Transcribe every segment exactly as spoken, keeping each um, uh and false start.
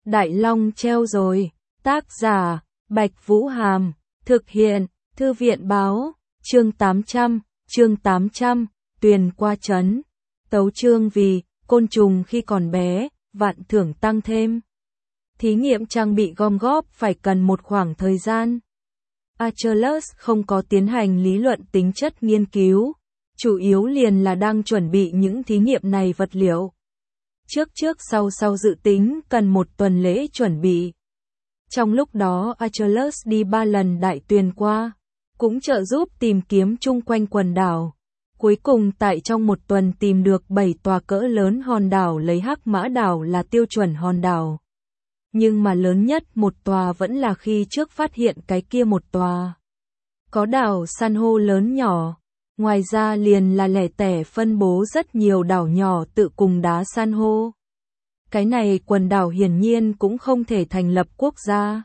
Đại Long treo rồi. Tác giả, Bạch Vũ Hàm. Thực hiện, Thư viện Báo. Chương tám trăm, chương tám trăm, Tuyền qua trấn. Tấu chương vì, côn trùng khi còn bé, vạn thưởng tăng thêm. Thí nghiệm trang bị gom góp phải cần một khoảng thời gian. Achilles không có tiến hành lý luận tính chất nghiên cứu, chủ yếu liền là đang chuẩn bị những thí nghiệm này vật liệu. Trước trước sau sau dự tính cần một tuần lễ chuẩn bị. Trong lúc đó Achilles đi ba lần đại tuyền qua, cũng trợ giúp tìm kiếm chung quanh quần đảo. Cuối cùng tại trong một tuần tìm được bảy tòa cỡ lớn hòn đảo, lấy Hắc Mã đảo là tiêu chuẩn hòn đảo. Nhưng mà lớn nhất một tòa vẫn là khi trước phát hiện cái kia một tòa. Có đảo san hô lớn nhỏ, ngoài ra liền là lẻ tẻ phân bố rất nhiều đảo nhỏ tự cùng đá san hô. Cái này quần đảo hiển nhiên cũng không thể thành lập quốc gia.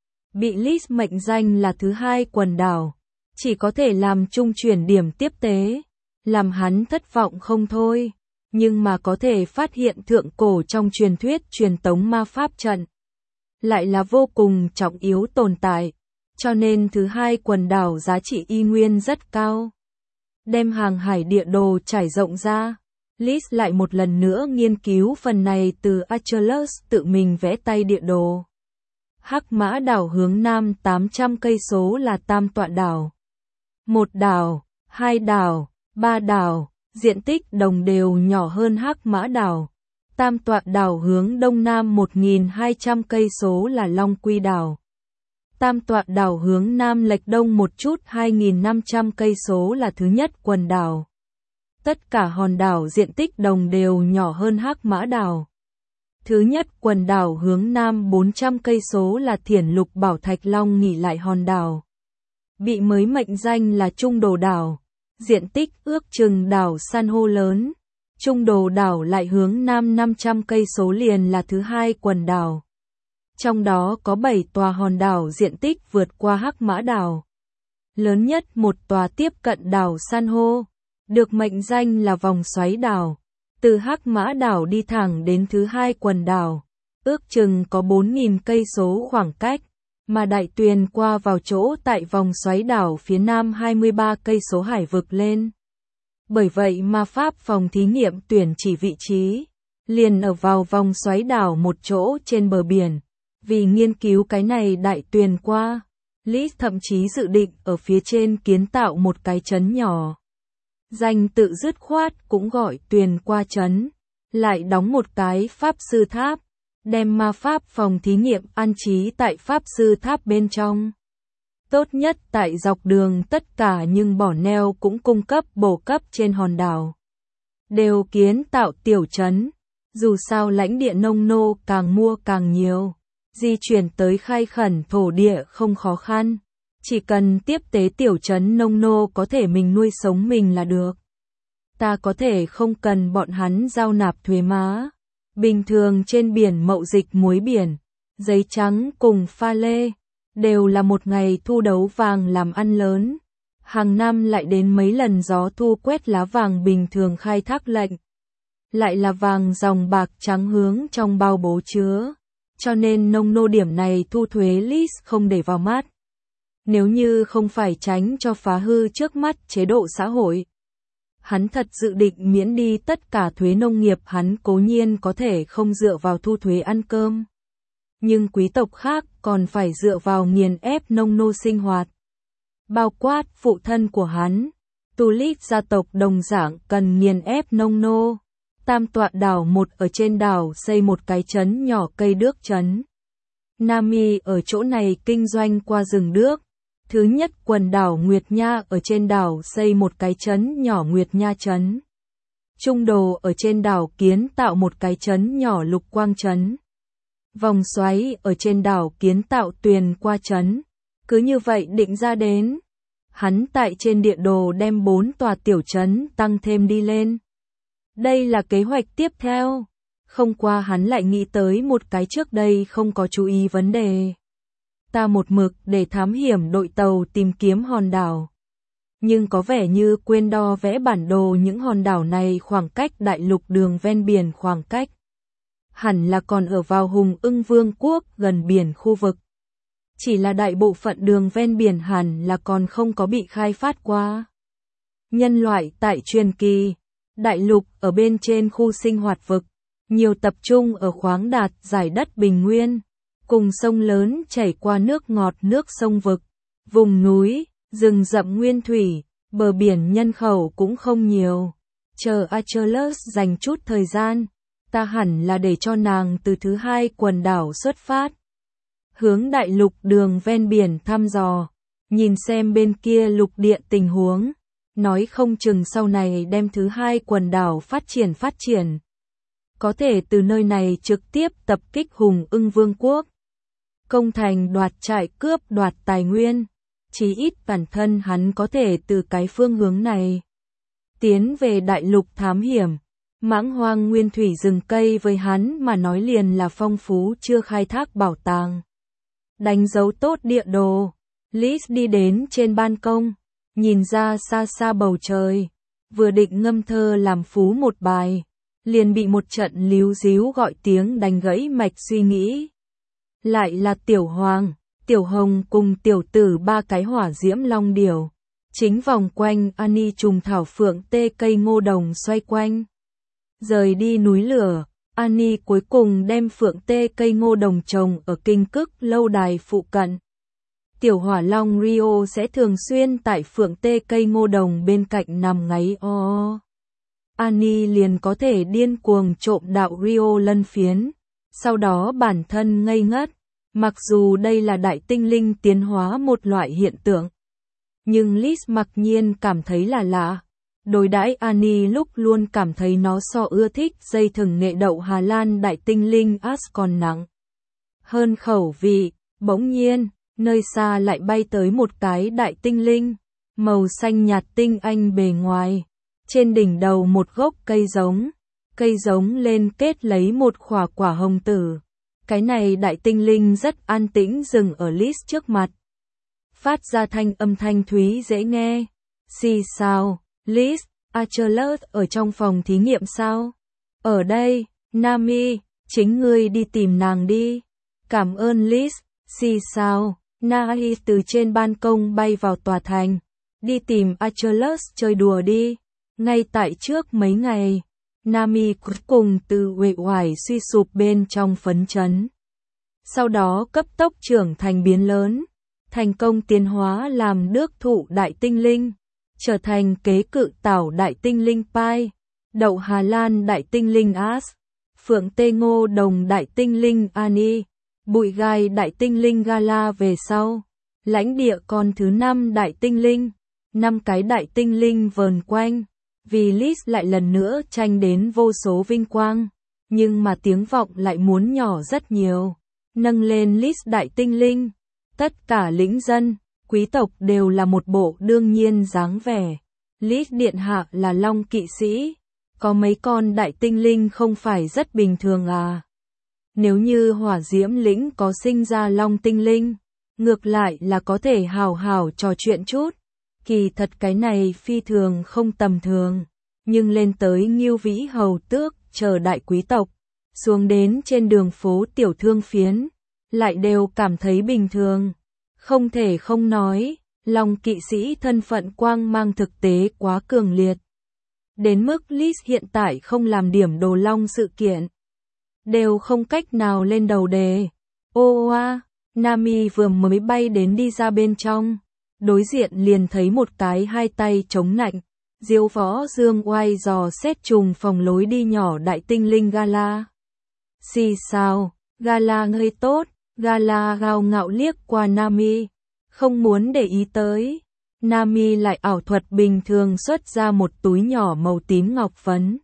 Bị Lys mệnh danh là thứ hai quần đảo, chỉ có thể làm trung chuyển điểm tiếp tế, làm hắn thất vọng không thôi. Nhưng mà có thể phát hiện thượng cổ trong truyền thuyết truyền tống ma pháp trận, lại là vô cùng trọng yếu tồn tại, cho nên thứ hai quần đảo giá trị y nguyên rất cao. Đem hàng hải địa đồ trải rộng ra, Lys lại một lần nữa nghiên cứu phần này từ Achilles tự mình vẽ tay địa đồ. Hắc Mã đảo hướng nam tám trăm cây số là Tam Tọa đảo. Một đảo, hai đảo, ba đảo, diện tích đồng đều nhỏ hơn Hắc Mã đảo. Tam Tọa đảo hướng đông nam một nghìn hai trăm cây số là Long Quy đảo. Tam Tọa đảo hướng nam lệch đông một chút hai nghìn năm trăm cây số là thứ nhất quần đảo. Tất cả hòn đảo diện tích đồng đều nhỏ hơn Hắc Mã đảo. Thứ nhất quần đảo hướng nam bốn trăm cây số là Thiển Lục Bảo Thạch Long nghỉ lại hòn đảo. Bị mới mệnh danh là Trung Đồ đảo, diện tích ước chừng đảo san hô lớn. Trung Đồ đảo lại hướng nam năm trăm cây số liền là thứ hai quần đảo. Trong đó có bảy tòa hòn đảo diện tích vượt qua Hắc Mã đảo. Lớn nhất một tòa tiếp cận đảo san hô, được mệnh danh là Vòng Xoáy đảo. Từ Hắc Mã đảo đi thẳng đến thứ hai quần đảo, ước chừng có bốn nghìn cây số khoảng cách, mà đại tuyền qua vào chỗ tại Vòng Xoáy đảo phía nam hai mươi ba cây số hải vực lên. Bởi vậy mà Pháp phòng thí nghiệm tuyển chỉ vị trí, liền ở vào Vòng Xoáy đảo một chỗ trên bờ biển. Vì nghiên cứu cái này đại tuyền qua, Lys thậm chí dự định ở phía trên kiến tạo một cái trấn nhỏ. Danh tự dứt khoát cũng gọi tuyền qua trấn, lại đóng một cái Pháp sư tháp, đem ma pháp phòng thí nghiệm an trí tại Pháp sư tháp bên trong. Tốt nhất tại dọc đường tất cả nhưng bỏ neo cũng cung cấp bổ cấp trên hòn đảo. Đều kiến tạo tiểu trấn, dù sao lãnh địa nông nô càng mua càng nhiều. Di chuyển tới khai khẩn thổ địa không khó khăn, chỉ cần tiếp tế tiểu trấn nông nô có thể mình nuôi sống mình là được. Ta có thể không cần bọn hắn giao nạp thuế má. Bình thường trên biển mậu dịch muối biển, giấy trắng cùng pha lê, đều là một ngày thu đấu vàng làm ăn lớn. Hàng năm lại đến mấy lần gió thu quét lá vàng bình thường khai thác lệnh. Lại là vàng dòng bạc trắng hướng trong bao bố chứa. Cho nên nông nô điểm này thu thuế Lys không để vào mắt. Nếu như không phải tránh cho phá hư trước mắt chế độ xã hội, hắn thật dự định miễn đi tất cả thuế nông nghiệp. Hắn cố nhiên có thể không dựa vào thu thuế ăn cơm, nhưng quý tộc khác còn phải dựa vào nghiền ép nông nô sinh hoạt. Bao quát phụ thân của hắn, Tulip gia tộc đồng dạng cần nghiền ép nông nô. Tam Tọa đảo một ở trên đảo xây một cái trấn nhỏ cây đước trấn. Nami ở chỗ này kinh doanh qua rừng đước. Thứ nhất quần đảo Nguyệt Nha ở trên đảo xây một cái trấn nhỏ Nguyệt Nha trấn. Trung Đồ ở trên đảo kiến tạo một cái trấn nhỏ Lục Quang trấn. Vòng Xoáy ở trên đảo kiến tạo Tuyền qua trấn. Cứ như vậy định ra đến, hắn tại trên địa đồ đem bốn tòa tiểu trấn tăng thêm đi lên. Đây là kế hoạch tiếp theo. Không qua hắn lại nghĩ tới một cái trước đây không có chú ý vấn đề. Ta một mực để thám hiểm đội tàu tìm kiếm hòn đảo. Nhưng có vẻ như quên đo vẽ bản đồ những hòn đảo này khoảng cách đại lục đường ven biển khoảng cách. hẳn là còn ở vào Hùng Ưng Vương quốc gần biển khu vực. Chỉ là đại bộ phận đường ven biển hẳn là còn không có bị khai phát qua. Nhân loại tại truyền kỳ, đại lục ở bên trên khu sinh hoạt vực, nhiều tập trung ở khoáng đạt giải đất bình nguyên, cùng sông lớn chảy qua nước ngọt nước sông vực, vùng núi, rừng rậm nguyên thủy, bờ biển nhân khẩu cũng không nhiều. Chờ Achilles dành chút thời gian, ta hẳn là để cho nàng từ thứ hai quần đảo xuất phát. Hướng đại lục đường ven biển thăm dò, nhìn xem bên kia lục địa tình huống, nói không chừng sau này đem thứ hai quần đảo phát triển phát triển. Có thể từ nơi này trực tiếp tập kích Hùng Ưng Vương quốc. Công thành đoạt trại cướp đoạt tài nguyên, chí ít bản thân hắn có thể từ cái phương hướng này. Tiến về đại lục thám hiểm, mãng hoang nguyên thủy rừng cây với hắn mà nói liền là phong phú chưa khai thác bảo tàng. Đánh dấu tốt địa đồ, Liz đi đến trên ban công, nhìn ra xa xa bầu trời, vừa định ngâm thơ làm phú một bài, liền bị một trận líu díu gọi tiếng đánh gãy mạch suy nghĩ. Lại là Tiểu Hoàng, Tiểu Hồng cùng Tiểu Tử ba cái hỏa diễm long điểu, chính vòng quanh Annie trùng thảo phượng tê cây ngô đồng xoay quanh. Rời đi núi lửa, Annie cuối cùng đem phượng tê cây ngô đồng trồng ở kinh cức lâu đài phụ cận. Tiểu hỏa long Rio sẽ thường xuyên tại phượng tê cây ngô đồng bên cạnh nằm ngáy o. Annie liền có thể điên cuồng trộm đạo Rio lân phiến, sau đó bản thân ngây ngất, mặc dù đây là đại tinh linh tiến hóa một loại hiện tượng. Nhưng Liz mặc nhiên cảm thấy là lạ. Đối đãi Annie lúc luôn cảm thấy nó so ưa thích dây thừng nghệ đậu Hà Lan đại tinh linh As còn nặng hơn khẩu vị. Bỗng nhiên, nơi xa lại bay tới một cái đại tinh linh, màu xanh nhạt tinh anh bề ngoài. Trên đỉnh đầu một gốc cây giống, cây giống lên kết lấy một khỏa quả hồng tử. Cái này đại tinh linh rất an tĩnh dừng ở Liz trước mặt. Phát ra thanh âm thanh thúy dễ nghe. Xì sao, Liz, Achilles ở trong phòng thí nghiệm sao? Ở đây, Nami, chính ngươi đi tìm nàng đi. Cảm ơn Liz, xì sao, Nahi từ trên ban công bay vào tòa thành. Đi tìm Achilles chơi đùa đi. Ngay tại trước mấy ngày, Nami cuối cùng từ uể oải suy sụp bên trong phấn chấn. Sau đó cấp tốc trưởng thành biến lớn, thành công tiến hóa làm đước thụ đại tinh linh, trở thành kế cự tảo đại tinh linh Pai, đậu Hà Lan đại tinh linh As, phượng tê ngô đồng đại tinh linh Ani, bụi gai đại tinh linh Gala về sau. Lãnh địa con thứ năm đại tinh linh, năm cái đại tinh linh vờn quanh. Vì Liz lại lần nữa tranh đến vô số vinh quang, nhưng mà tiếng vọng lại muốn nhỏ rất nhiều. Nâng lên Liz đại tinh linh, tất cả lĩnh dân, quý tộc đều là một bộ đương nhiên dáng vẻ. Liz điện hạ là long kỵ sĩ, có mấy con đại tinh linh không phải rất bình thường à? Nếu như hỏa diễm lĩnh có sinh ra long tinh linh, ngược lại là có thể hào hào trò chuyện chút. Kỳ thật cái này phi thường không tầm thường, nhưng lên tới Ngưu Vĩ hầu tước, chờ đại quý tộc, xuống đến trên đường phố tiểu thương phiến, lại đều cảm thấy bình thường. Không thể không nói, long kỵ sĩ thân phận quang mang thực tế quá cường liệt. Đến mức Liz hiện tại không làm điểm đồ long sự kiện, đều không cách nào lên đầu đề. Ô oa, Nami vừa mới bay đến đi ra bên trong. Đối diện liền thấy một cái hai tay chống nạnh, diêu võ dương oai dò xét trùng phòng lối đi nhỏ đại tinh linh Gala. Xì sao, Gala ngây tốt, Gala gào ngạo liếc qua Nami, không muốn để ý tới. Nami lại ảo thuật bình thường xuất ra một túi nhỏ màu tím ngọc phấn.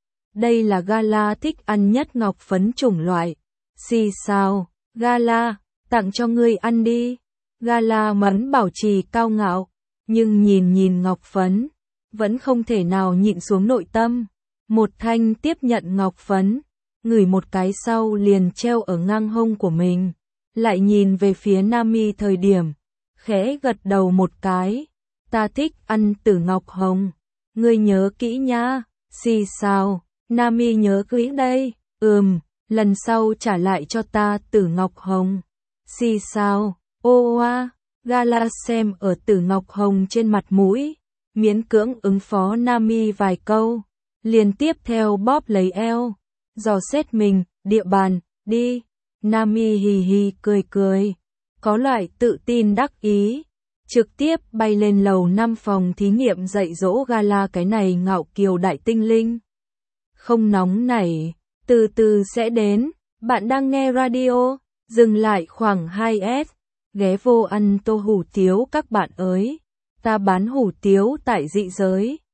Đây là Gala thích ăn nhất ngọc phấn chủng loại. Xì sao, Gala, tặng cho ngươi ăn đi. Gala mẫn bảo trì cao ngạo, nhưng nhìn nhìn ngọc phấn, vẫn không thể nào nhịn xuống nội tâm. Một thanh tiếp nhận ngọc phấn, ngửi một cái sau liền treo ở ngang hông của mình, lại nhìn về phía Nami thời điểm, khẽ gật đầu một cái. Ta thích ăn tử ngọc hồng, ngươi nhớ kỹ nhá. Xì sao, Nami nhớ kỹ đây. Ừm, lần sau trả lại cho ta Tử Ngọc Hồng. Xì sao, ô oa, Gala xem ở Tử Ngọc Hồng trên mặt mũi, miễn cưỡng ứng phó Nami vài câu, liền tiếp theo bóp lấy eo, dò xét mình, địa bàn, đi. Nami hì hì cười cười, có loại tự tin đắc ý, trực tiếp bay lên lầu năm phòng thí nghiệm dạy dỗ Gala cái này ngạo kiều đại tinh linh. Không nóng nảy, từ từ sẽ đến, bạn đang nghe radio, dừng lại khoảng hai S, ghé vô ăn tô hủ tiếu các bạn ơi, ta bán hủ tiếu tại dị giới.